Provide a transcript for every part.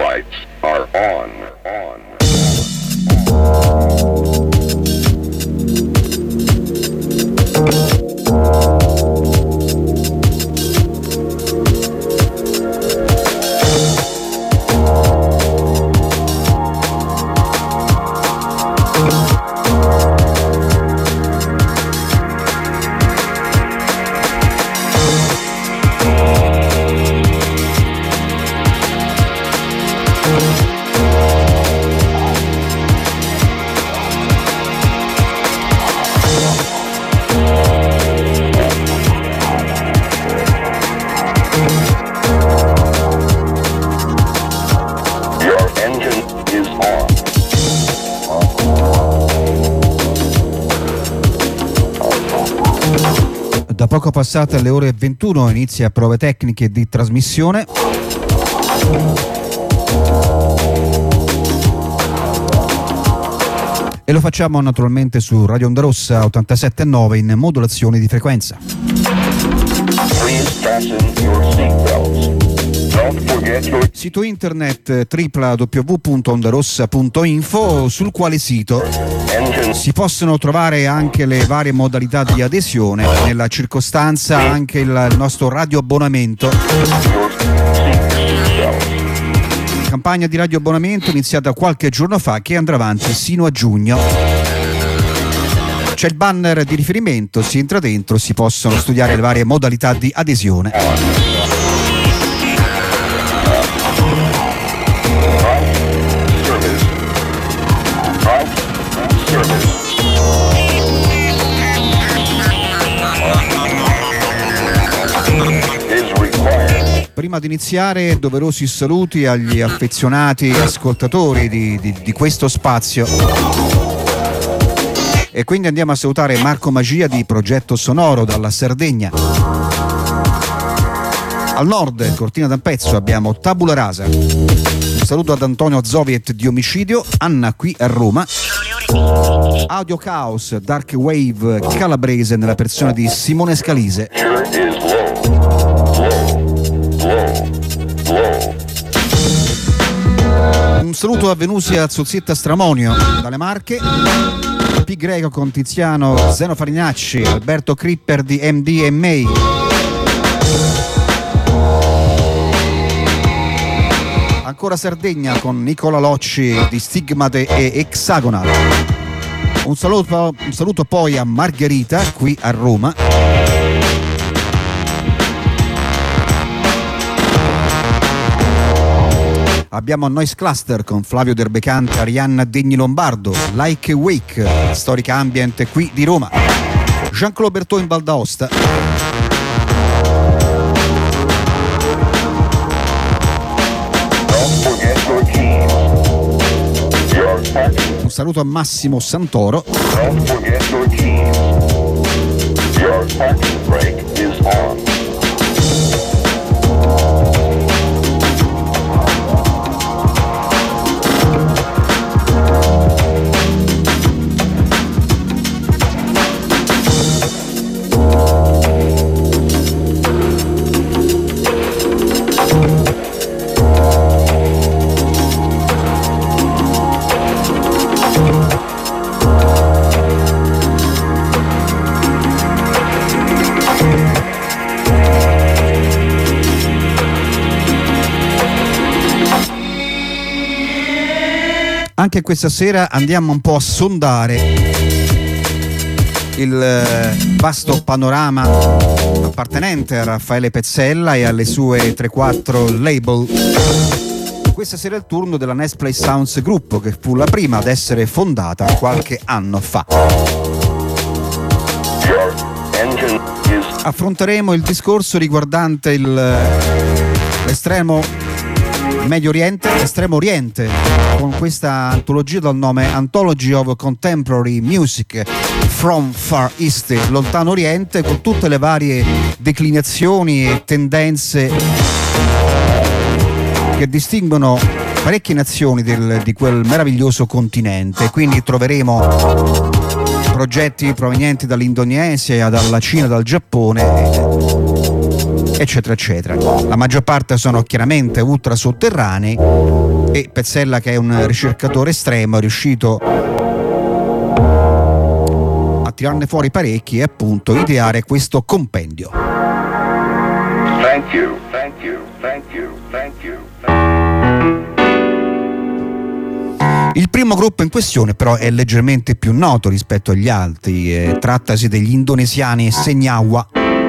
Lights are on. Da poco passate alle ore 21 inizia prove tecniche di trasmissione. E lo facciamo naturalmente su Radio Onda Rossa 87.9 in modulazione di frequenza. Sito internet www.ondarossa.info, sul quale sito si possono trovare anche le varie modalità di adesione, nella circostanza anche il nostro radioabbonamento. Campagna di radioabbonamento iniziata qualche giorno fa che andrà avanti sino a giugno. C'è il banner di riferimento, si entra dentro, si possono studiare le varie modalità di adesione. Prima di iniziare, doverosi saluti agli affezionati ascoltatori di questo spazio. E quindi andiamo a salutare Marco Magia di Progetto Sonoro dalla Sardegna. Al nord, Cortina d'Ampezzo, abbiamo Tabula Rasa. Un saluto ad Antonio Zoviet di Omicidio, Anna qui a Roma. Audio Chaos, Dark Wave calabrese nella persona di Simone Scalise. Un saluto a Venusia Zozzietta Stramonio dalle Marche, P. Greco con Tiziano Zeno Farinacci, Alberto Cripper di MDMA. Ancora Sardegna con Nicola Locci di Stigmate e Hexagonal. Un saluto poi a Margherita qui a Roma. Abbiamo Noise Cluster con Flavio Derbecante, Arianna Degni Lombardo, Like a Wake, storica ambient qui di Roma. Jean-Claude Berthaud in Val d'Aosta. Un saluto a Massimo Santoro. Don't forget your keys. Your parking brake is on. Anche questa sera andiamo un po' a sondare il vasto panorama appartenente a Raffaele Pezzella e alle sue 3-4 label. Questa sera è il turno della Next Play Sounds Group, che fu la prima ad essere fondata qualche anno fa. Affronteremo il discorso riguardante l'estremo Medio Oriente, l'estremo Oriente, con questa antologia dal nome Anthology of Contemporary Music from Far East, lontano Oriente, con tutte le varie declinazioni e tendenze che distinguono parecchie nazioni di quel meraviglioso continente. Quindi troveremo progetti provenienti dall'Indonesia, dalla Cina, dal Giappone, eccetera eccetera. La maggior parte sono chiaramente ultra sotterranei, e Pezzella, che è un ricercatore estremo, è riuscito a tirarne fuori parecchi e appunto ideare questo compendio. Thank you, thank you, thank you, thank you. Il primo gruppo in questione però è leggermente più noto rispetto agli altri, trattasi degli indonesiani Senyawa,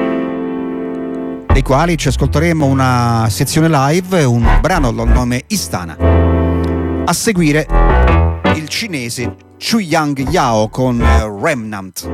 dei quali ci ascolteremo una sezione live, un brano dal nome Istana. A seguire il cinese Chuyang Yao con Remnant.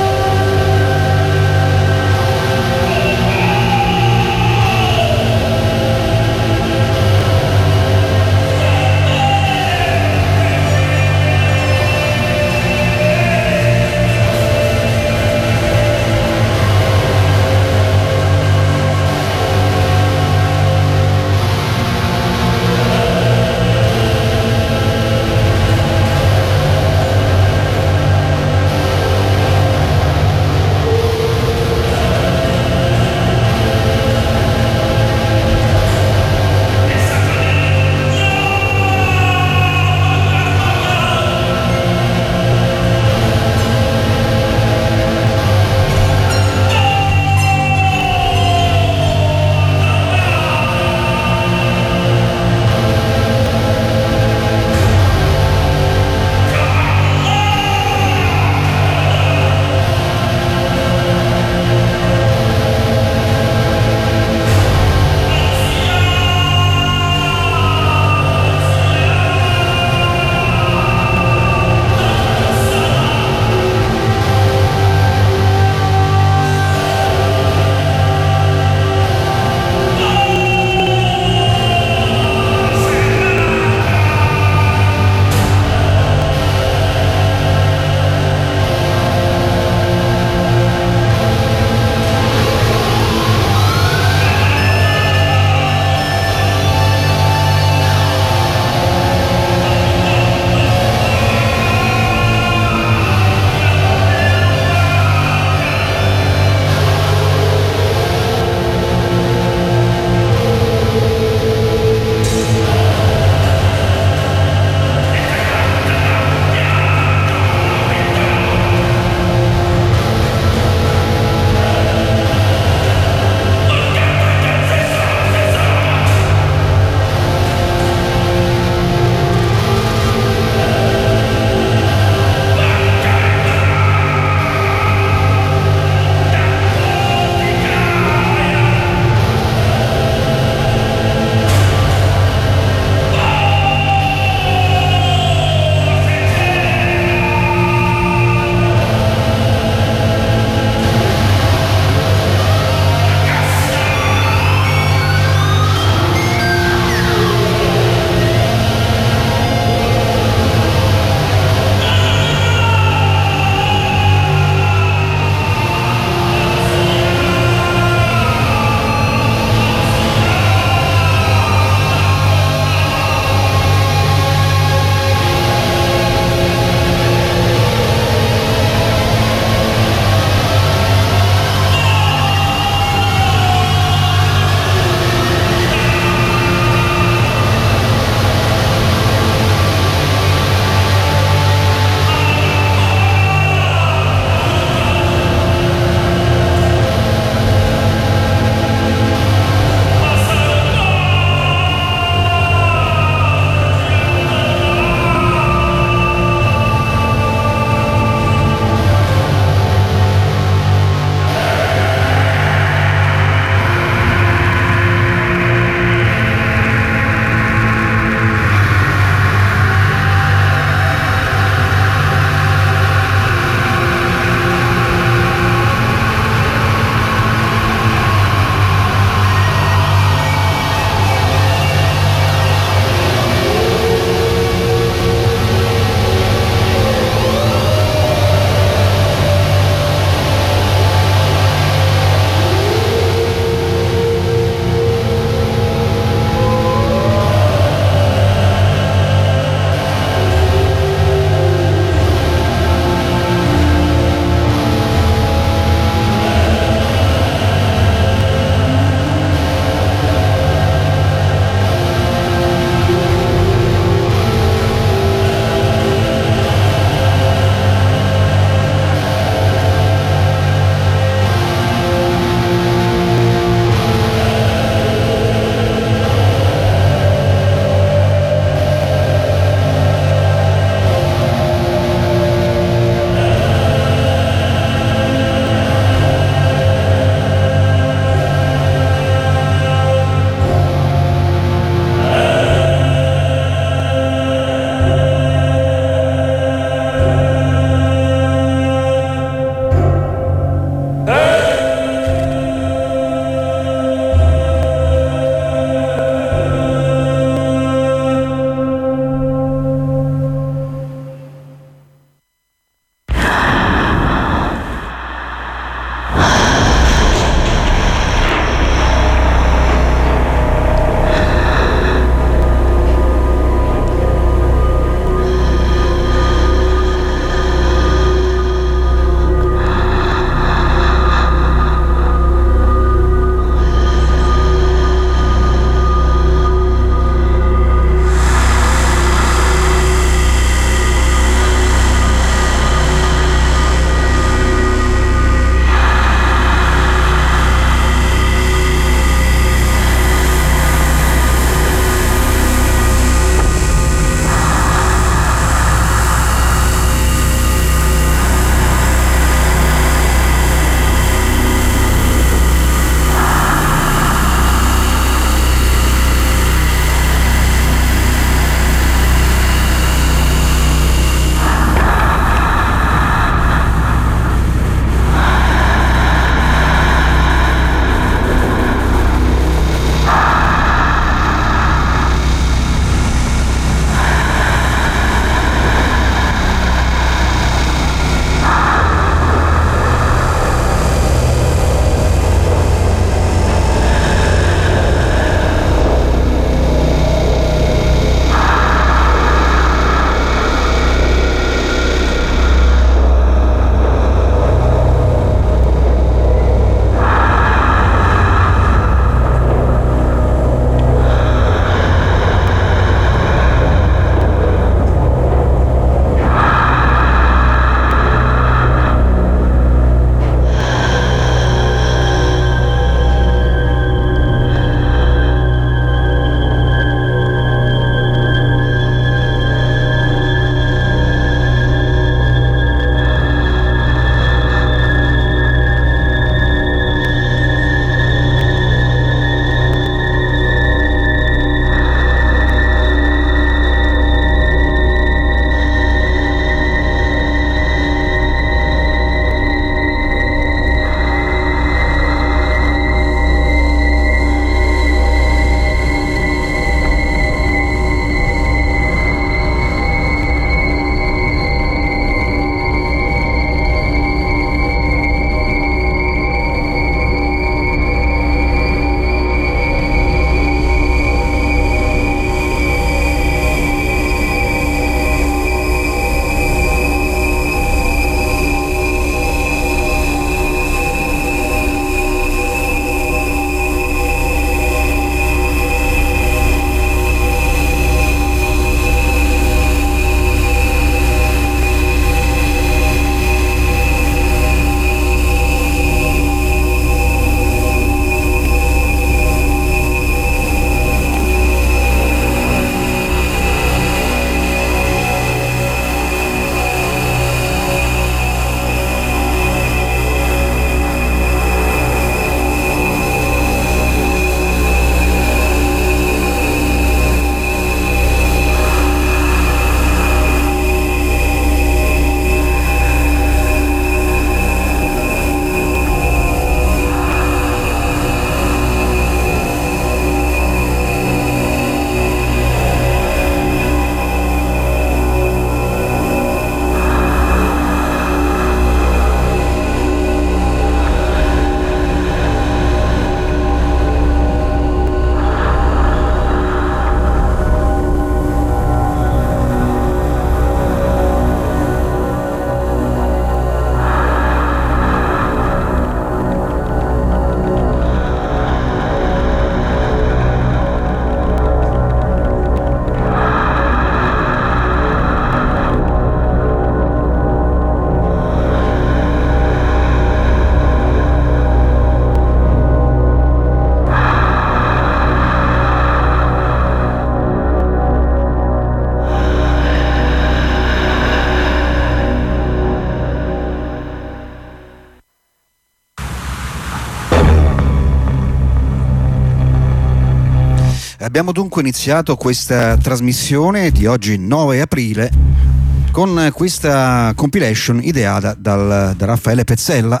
Abbiamo dunque iniziato questa trasmissione di oggi 9 aprile con questa compilation ideata da Raffaele Pezzella.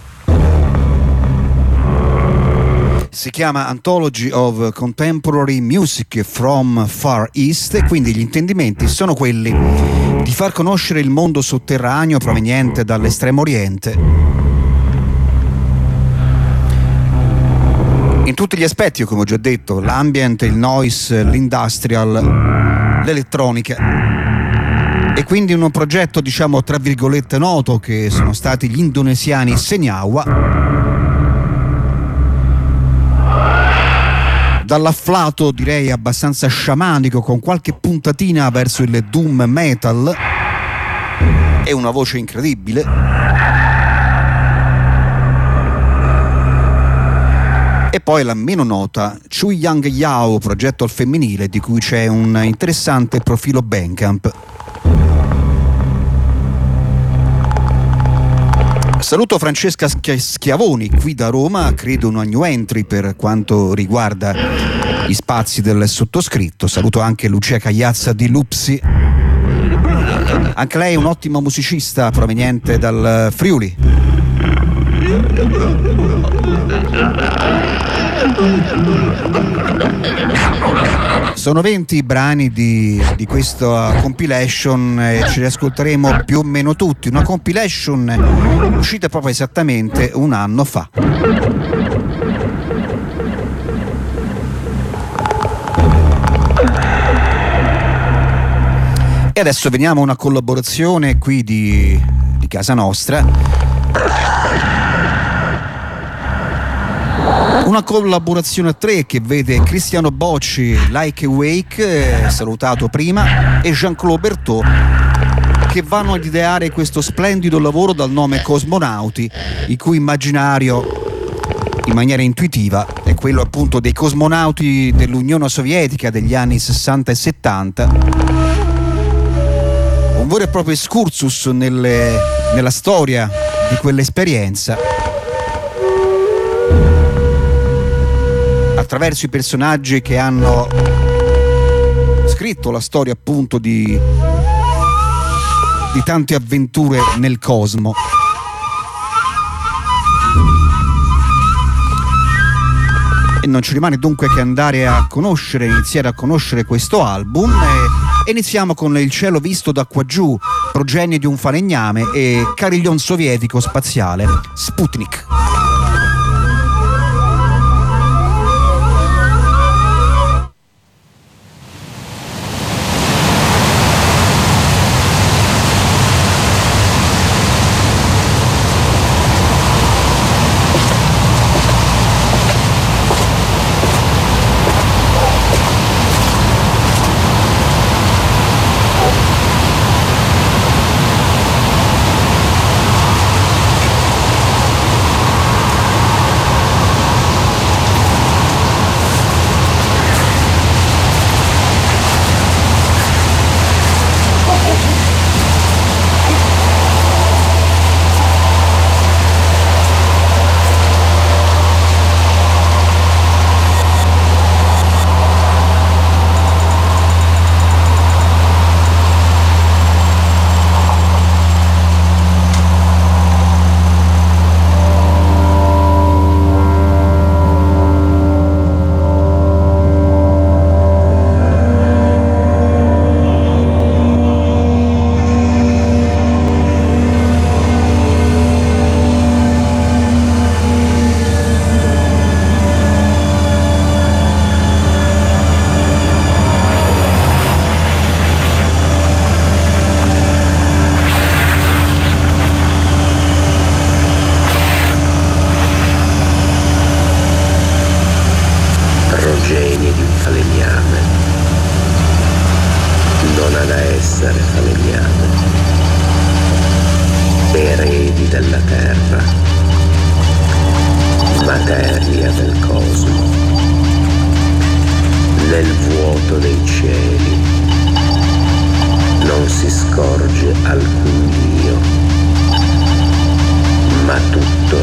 Si chiama Anthology of Contemporary Music from Far East e quindi gli intendimenti sono quelli di far conoscere il mondo sotterraneo proveniente dall'Estremo Oriente in tutti gli aspetti, come ho già detto: l'ambient, il noise, l'industrial, l'elettronica. E quindi un progetto, diciamo tra virgolette, noto, che sono stati gli indonesiani Senyawa, dall'afflato direi abbastanza sciamanico con qualche puntatina verso il doom metal e una voce incredibile, e poi la meno nota Chu Yang Yao, progetto al femminile di cui c'è un interessante profilo Bandcamp. Saluto Francesca Schiavoni qui da Roma, credo una new entry per quanto riguarda gli spazi del sottoscritto. Saluto anche Lucia Cagliazza di Lupsi, anche lei un'ottima musicista proveniente dal Friuli. Sono 20 i brani di questa compilation e ce li ascolteremo più o meno tutti. Una compilation uscita proprio esattamente un anno fa. E adesso veniamo a una collaborazione qui di casa nostra. Una collaborazione a 3 che vede Cristiano Bocci, Like Awake, salutato prima, e Jean-Claude Berthaud, che vanno ad ideare questo splendido lavoro dal nome Cosmonauti, il cui immaginario in maniera intuitiva è quello appunto dei cosmonauti dell'Unione Sovietica degli anni 60 e 70. Un vero e proprio excursus nella storia di quell'esperienza, attraverso i personaggi che hanno scritto la storia appunto di tante avventure nel cosmo. E non ci rimane dunque che andare a iniziare a conoscere questo album, e iniziamo con Il cielo visto da qua giù, progenie di un falegname e cariglion sovietico spaziale, Sputnik.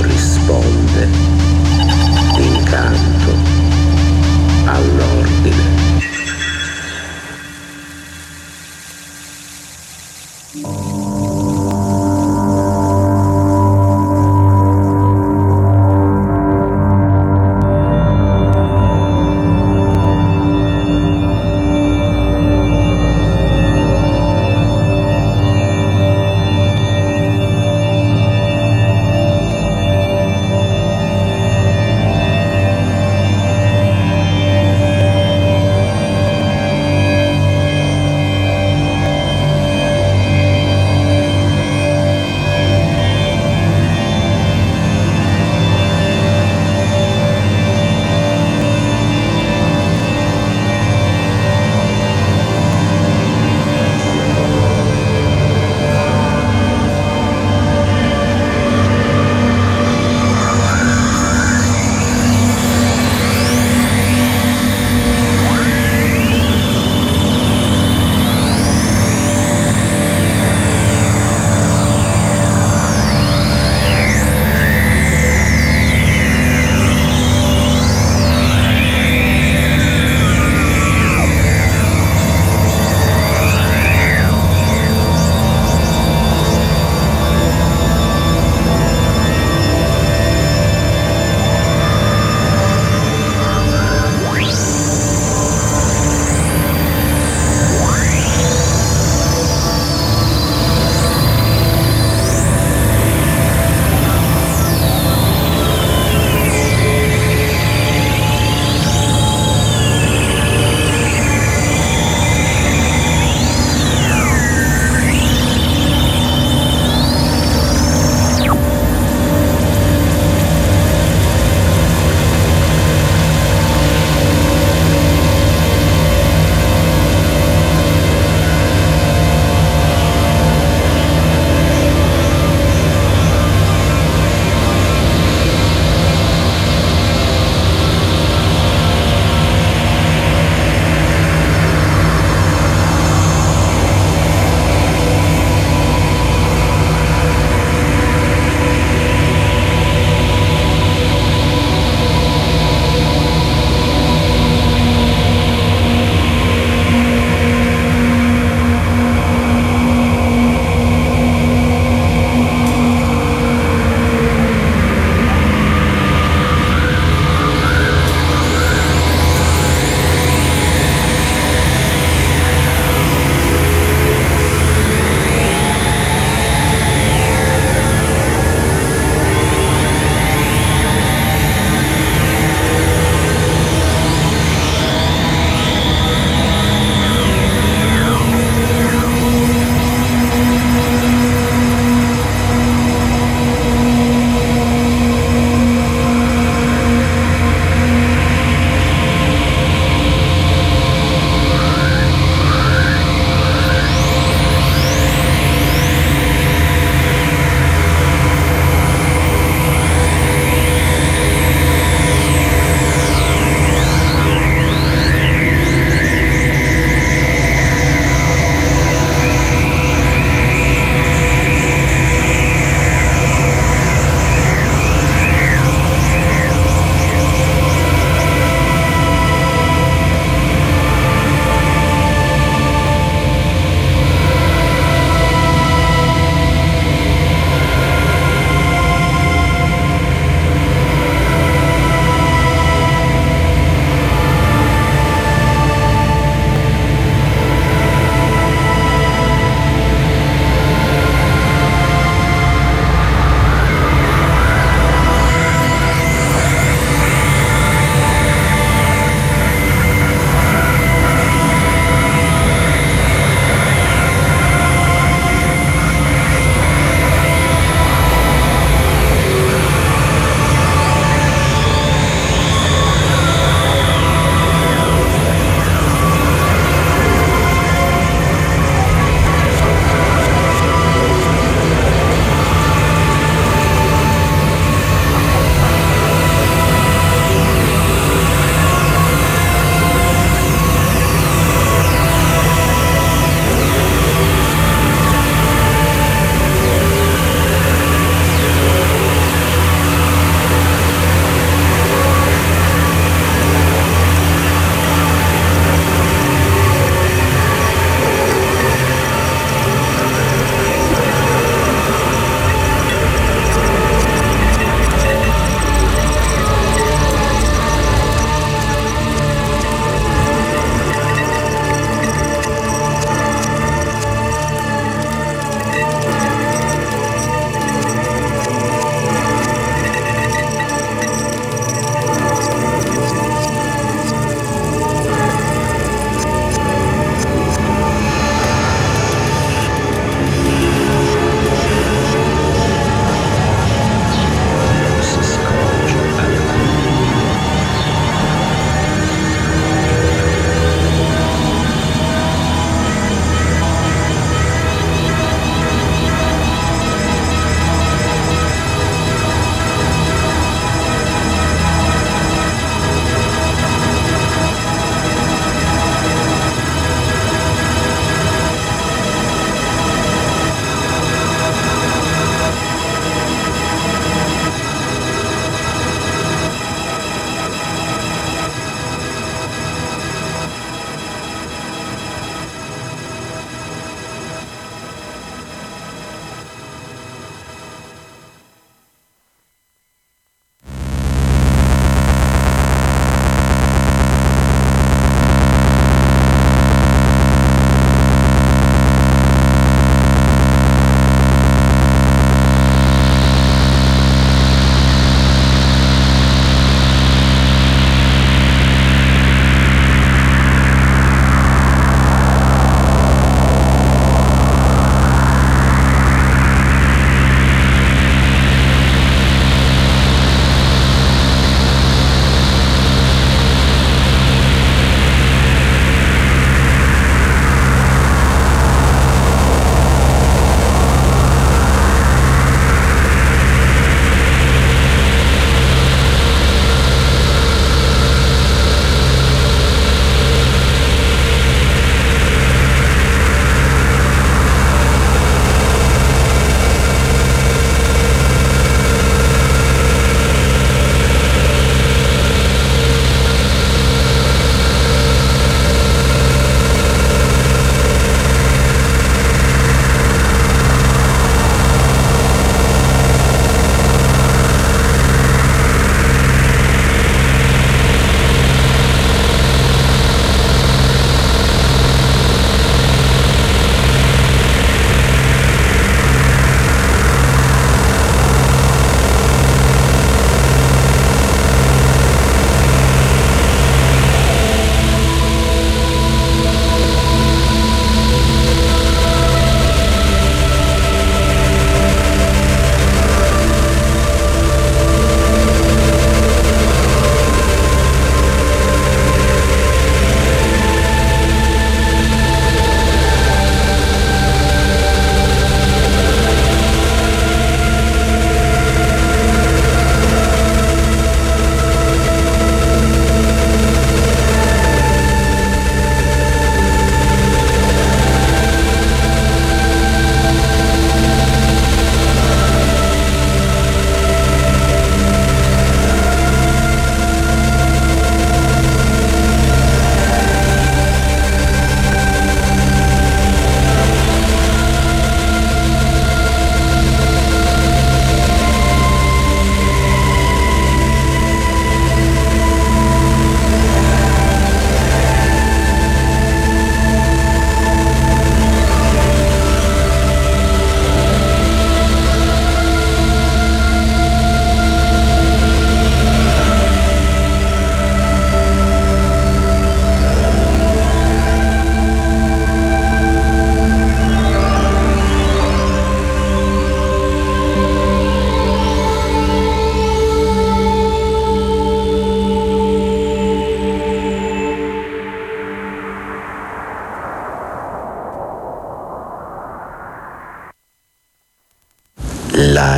Risponde d'incanto all'ordine.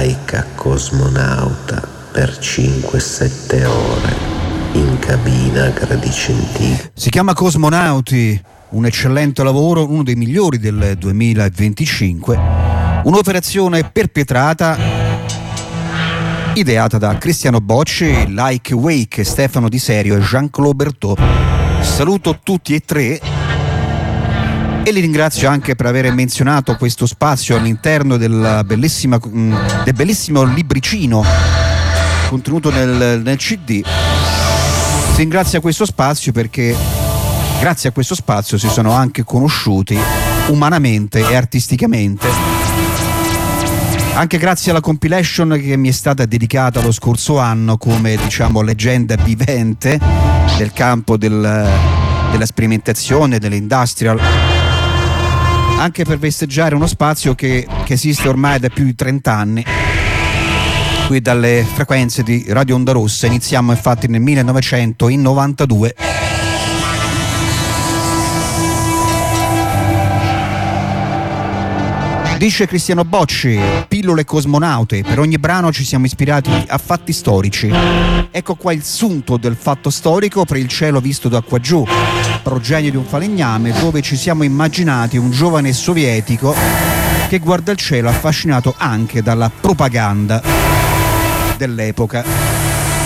laica cosmonauta per 5-7 ore in cabina a gradicentini. Si chiama Cosmonauti, un eccellente lavoro, uno dei migliori del 2025, un'operazione perpetrata, ideata da Cristiano Bocci, Like Wake, Stefano Di Serio e Jean-Claude Berthaud. Saluto tutti e tre e li ringrazio anche per aver menzionato questo spazio all'interno del bellissimo libricino contenuto nel CD. Si ringrazia questo spazio perché grazie a questo spazio si sono anche conosciuti umanamente e artisticamente, anche grazie alla compilation che mi è stata dedicata lo scorso anno come, diciamo, leggenda vivente del campo della sperimentazione, dell'industrial, anche per festeggiare uno spazio che esiste ormai da più di 30 anni qui dalle frequenze di Radio Onda Rossa. Iniziamo infatti nel 1992. Dice Cristiano Bocci, pillole cosmonaute, per ogni brano ci siamo ispirati a fatti storici. Ecco qua il sunto del fatto storico per il cielo visto da qua giù, progenio di un falegname, dove ci siamo immaginati un giovane sovietico che guarda il cielo affascinato anche dalla propaganda dell'epoca.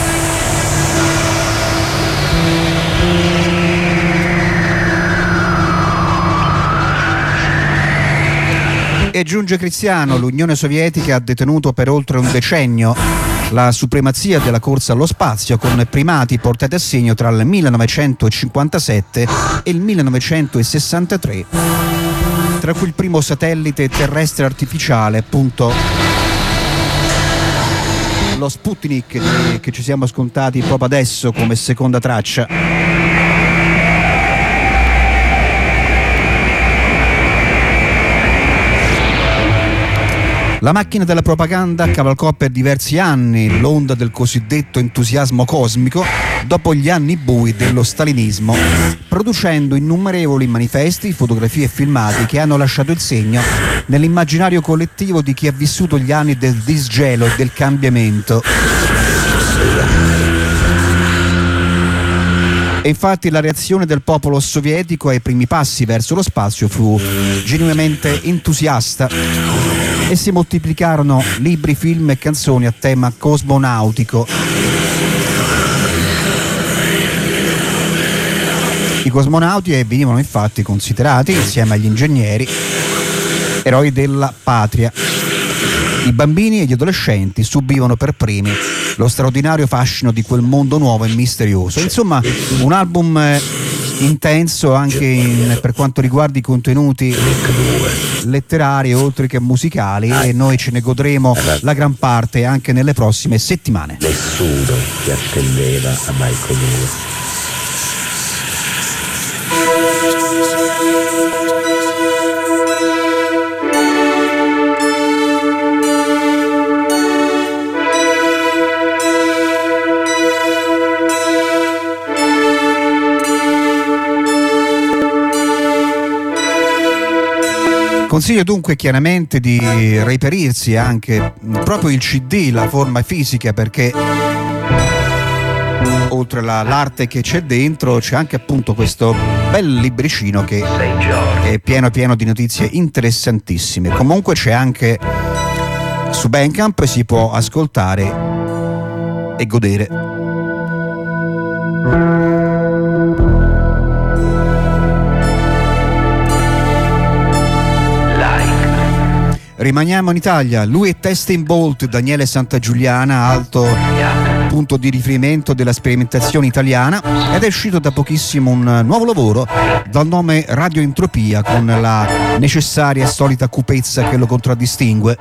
E giunge Cristiano, l'Unione Sovietica ha detenuto per oltre un decennio la supremazia della corsa allo spazio, con primati portati a segno tra il 1957 e il 1963, tra cui il primo satellite terrestre artificiale, appunto lo Sputnik, che ci siamo scontati proprio adesso come seconda traccia. La macchina della propaganda cavalcò per diversi anni l'onda del cosiddetto entusiasmo cosmico dopo gli anni bui dello stalinismo, producendo innumerevoli manifesti, fotografie e filmati che hanno lasciato il segno nell'immaginario collettivo di chi ha vissuto gli anni del disgelo e del cambiamento. E infatti la reazione del popolo sovietico ai primi passi verso lo spazio fu genuinamente entusiasta e si moltiplicarono libri, film e canzoni a tema cosmonautico. I cosmonauti venivano infatti considerati, insieme agli ingegneri, eroi della patria. I bambini e gli adolescenti subivano per primi lo straordinario fascino di quel mondo nuovo e misterioso. Insomma, un album intenso anche per quanto riguarda i contenuti letterari oltre che musicali, e noi ce ne godremo la gran parte anche nelle prossime settimane. Nessuno ti attendeva a Baikonur. Consiglio dunque chiaramente di reperirsi anche proprio il CD, la forma fisica, perché oltre l'arte che c'è dentro c'è anche appunto questo bel libricino che è pieno di notizie interessantissime. Comunque c'è anche su Bandcamp, si può ascoltare e godere. Rimaniamo in Italia, lui è Testing Bolt, Daniele Santagiuliana, alto punto di riferimento della sperimentazione italiana, ed è uscito da pochissimo un nuovo lavoro dal nome Radio Entropia, con la necessaria e solita cupezza che lo contraddistingue.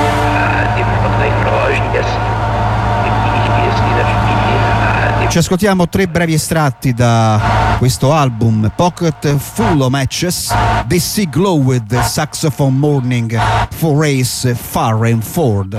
Ci ascoltiamo 3 brevi estratti da questo album: Pocket Full of Matches, The Sea Glowed, Saxophone Morning, For Race, Far and Ford.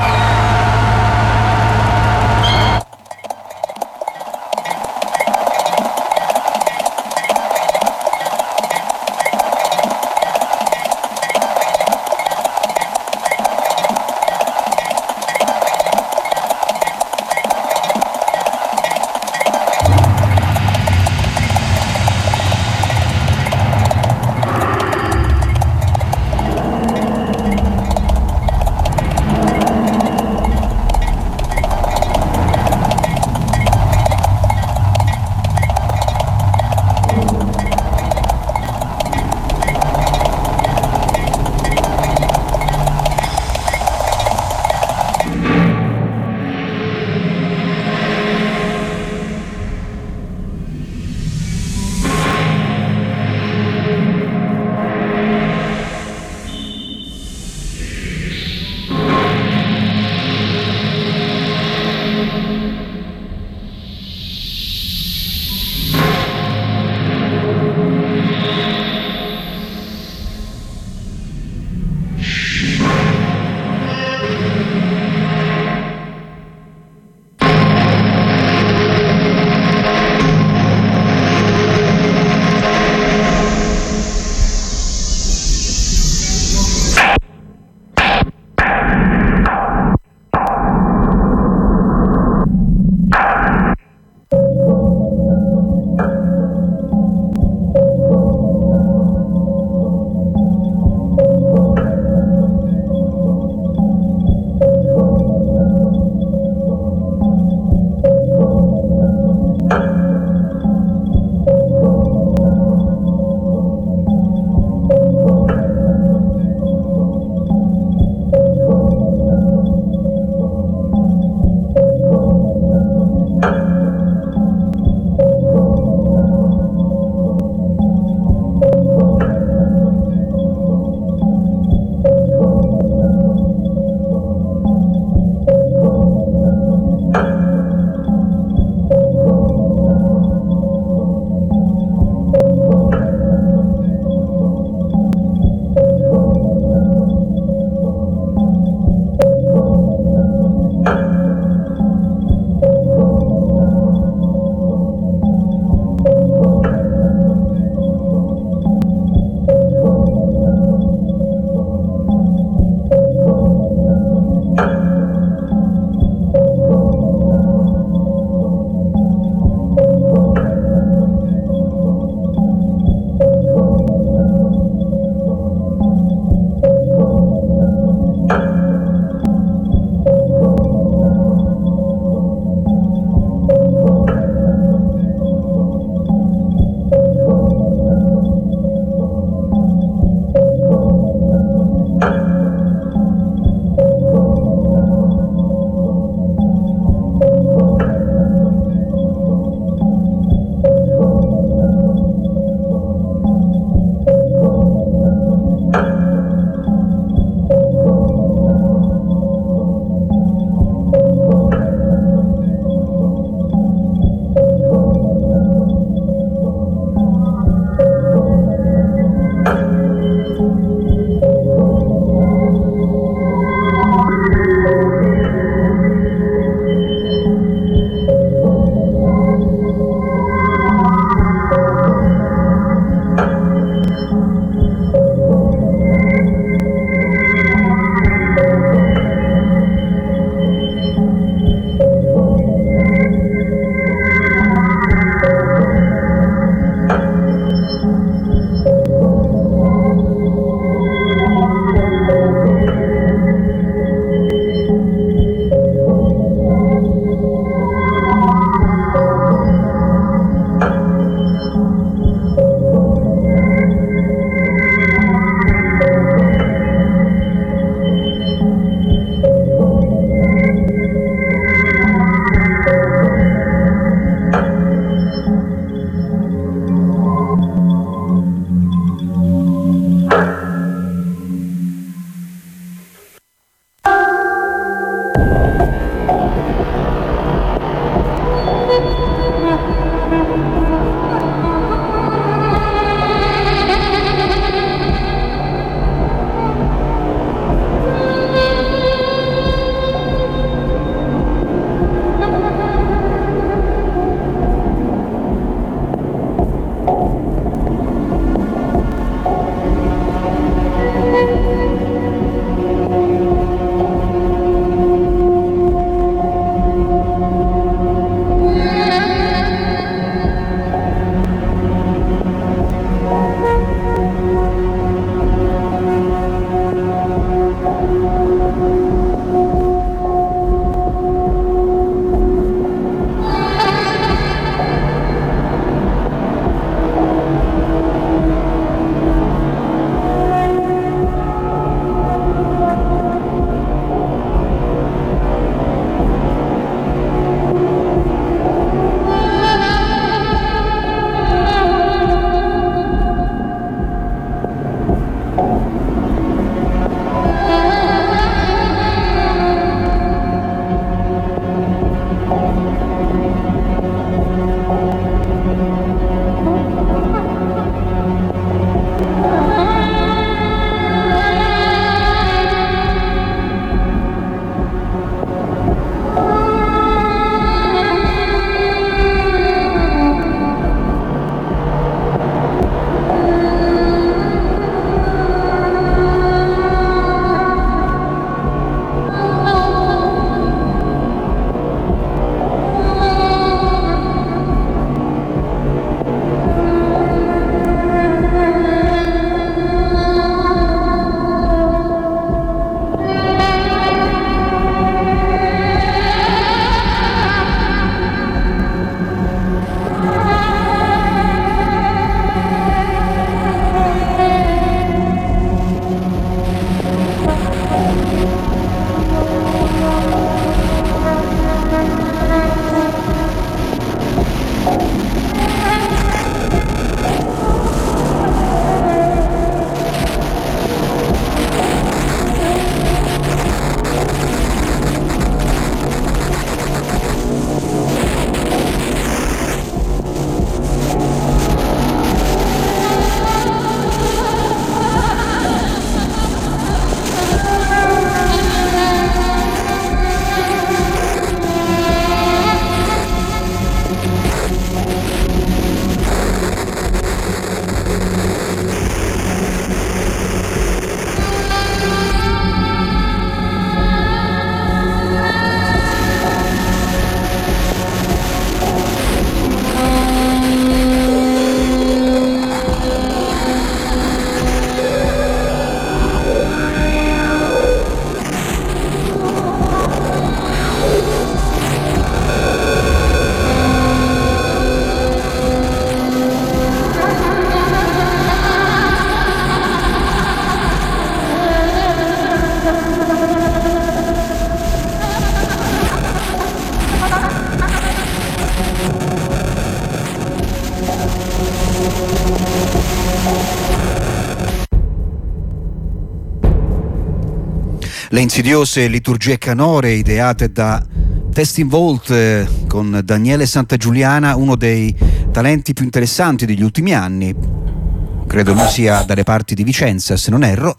Le insidiose liturgie canore ideate da Testing Vault con Daniele Santagiuliana, uno dei talenti più interessanti degli ultimi anni. Credo lui sia dalle parti di Vicenza, se non erro.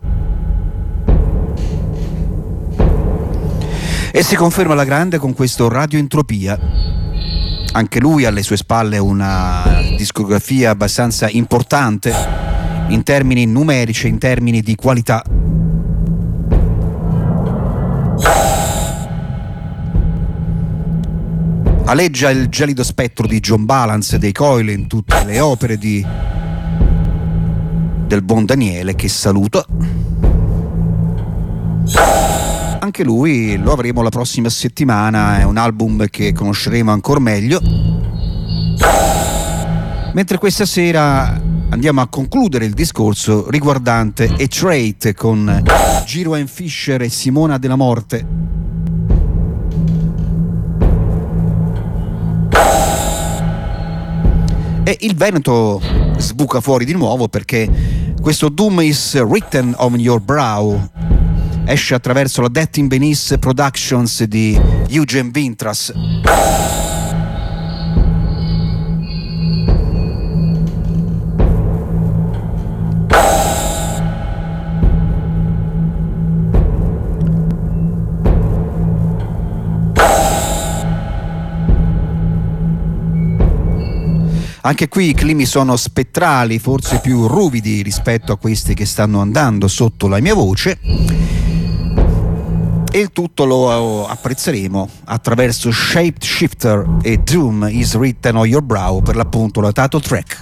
E si conferma alla grande con questo Radio Entropia. Anche lui ha alle sue spalle una discografia abbastanza importante in termini numerici, in termini di qualità. Aleggia il gelido spettro di John Balance dei Coil in tutte le opere del buon Daniele, che saluto. Anche lui lo avremo la prossima settimana, è un album che conosceremo ancora meglio. Mentre questa sera andiamo a concludere il discorso riguardante A Trait con Giro and Fisher e Simona della Morte. E il Veneto sbuca fuori di nuovo, perché questo Doom is Written on Your Brow esce attraverso la Death in Venice Productions di Eugen Vintras. Anche qui i climi sono spettrali, forse più ruvidi rispetto a questi che stanno andando sotto la mia voce, e il tutto lo apprezzeremo attraverso Shapeshifter e Doom is Written on Your Brow, per l'appunto la title track.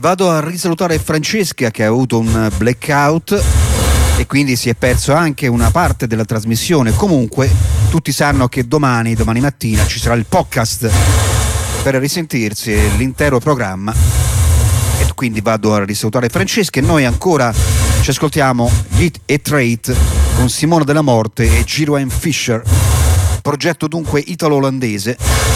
Vado a risalutare Francesca che ha avuto un blackout e quindi si è perso anche una parte della trasmissione. Comunque tutti sanno che domani mattina ci sarà il podcast per risentirsi l'intero programma, e quindi vado a risalutare Francesca e noi ancora ci ascoltiamo Hit e Trait con Simona della Morte e Giro and Fisher, progetto dunque italo-olandese.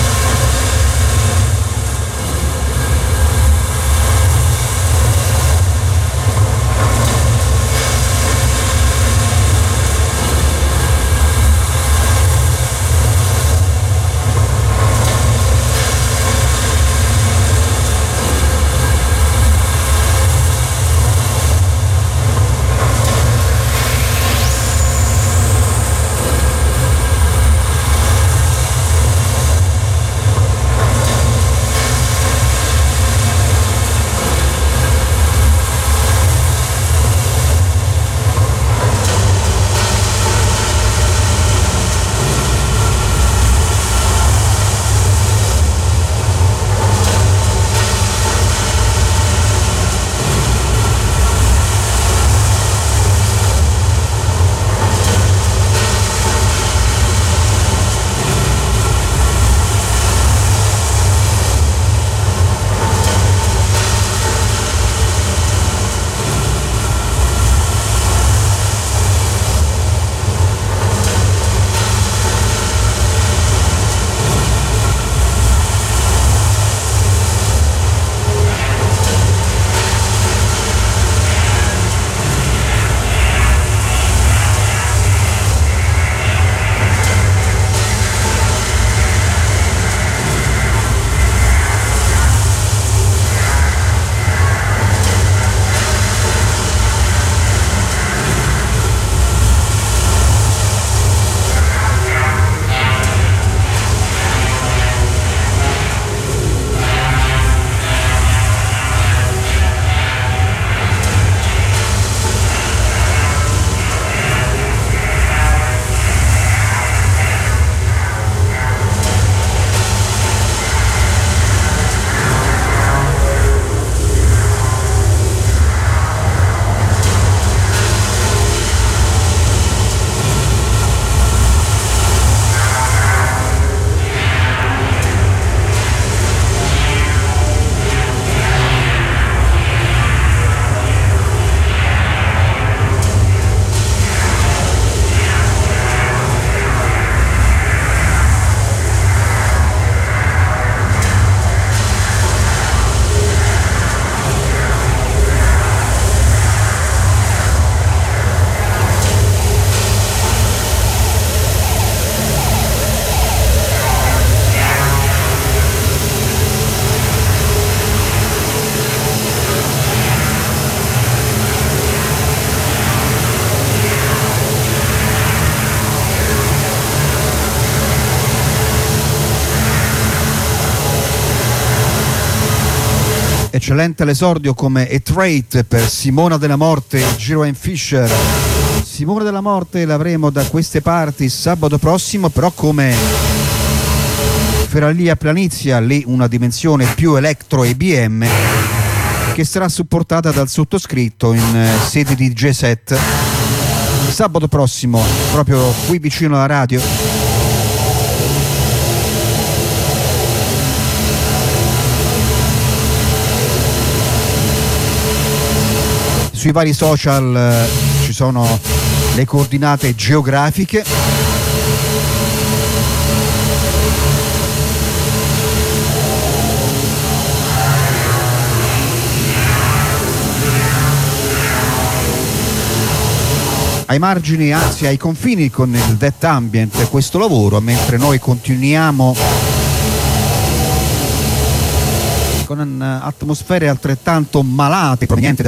Eccellente l'esordio come A Trait per Simona della Morte, Giro and Fisher. Simona della Morte l'avremo da queste parti sabato prossimo, però come Ferralia Planizia, lì una dimensione più electro EBM, che sarà supportata dal sottoscritto in sede di G7 sabato prossimo, proprio qui vicino alla radio. Sui vari social ci sono le coordinate geografiche. Ai margini, anzi ai confini con il Death Ambient questo lavoro, mentre noi continuiamo con atmosfere altrettanto malate provenienti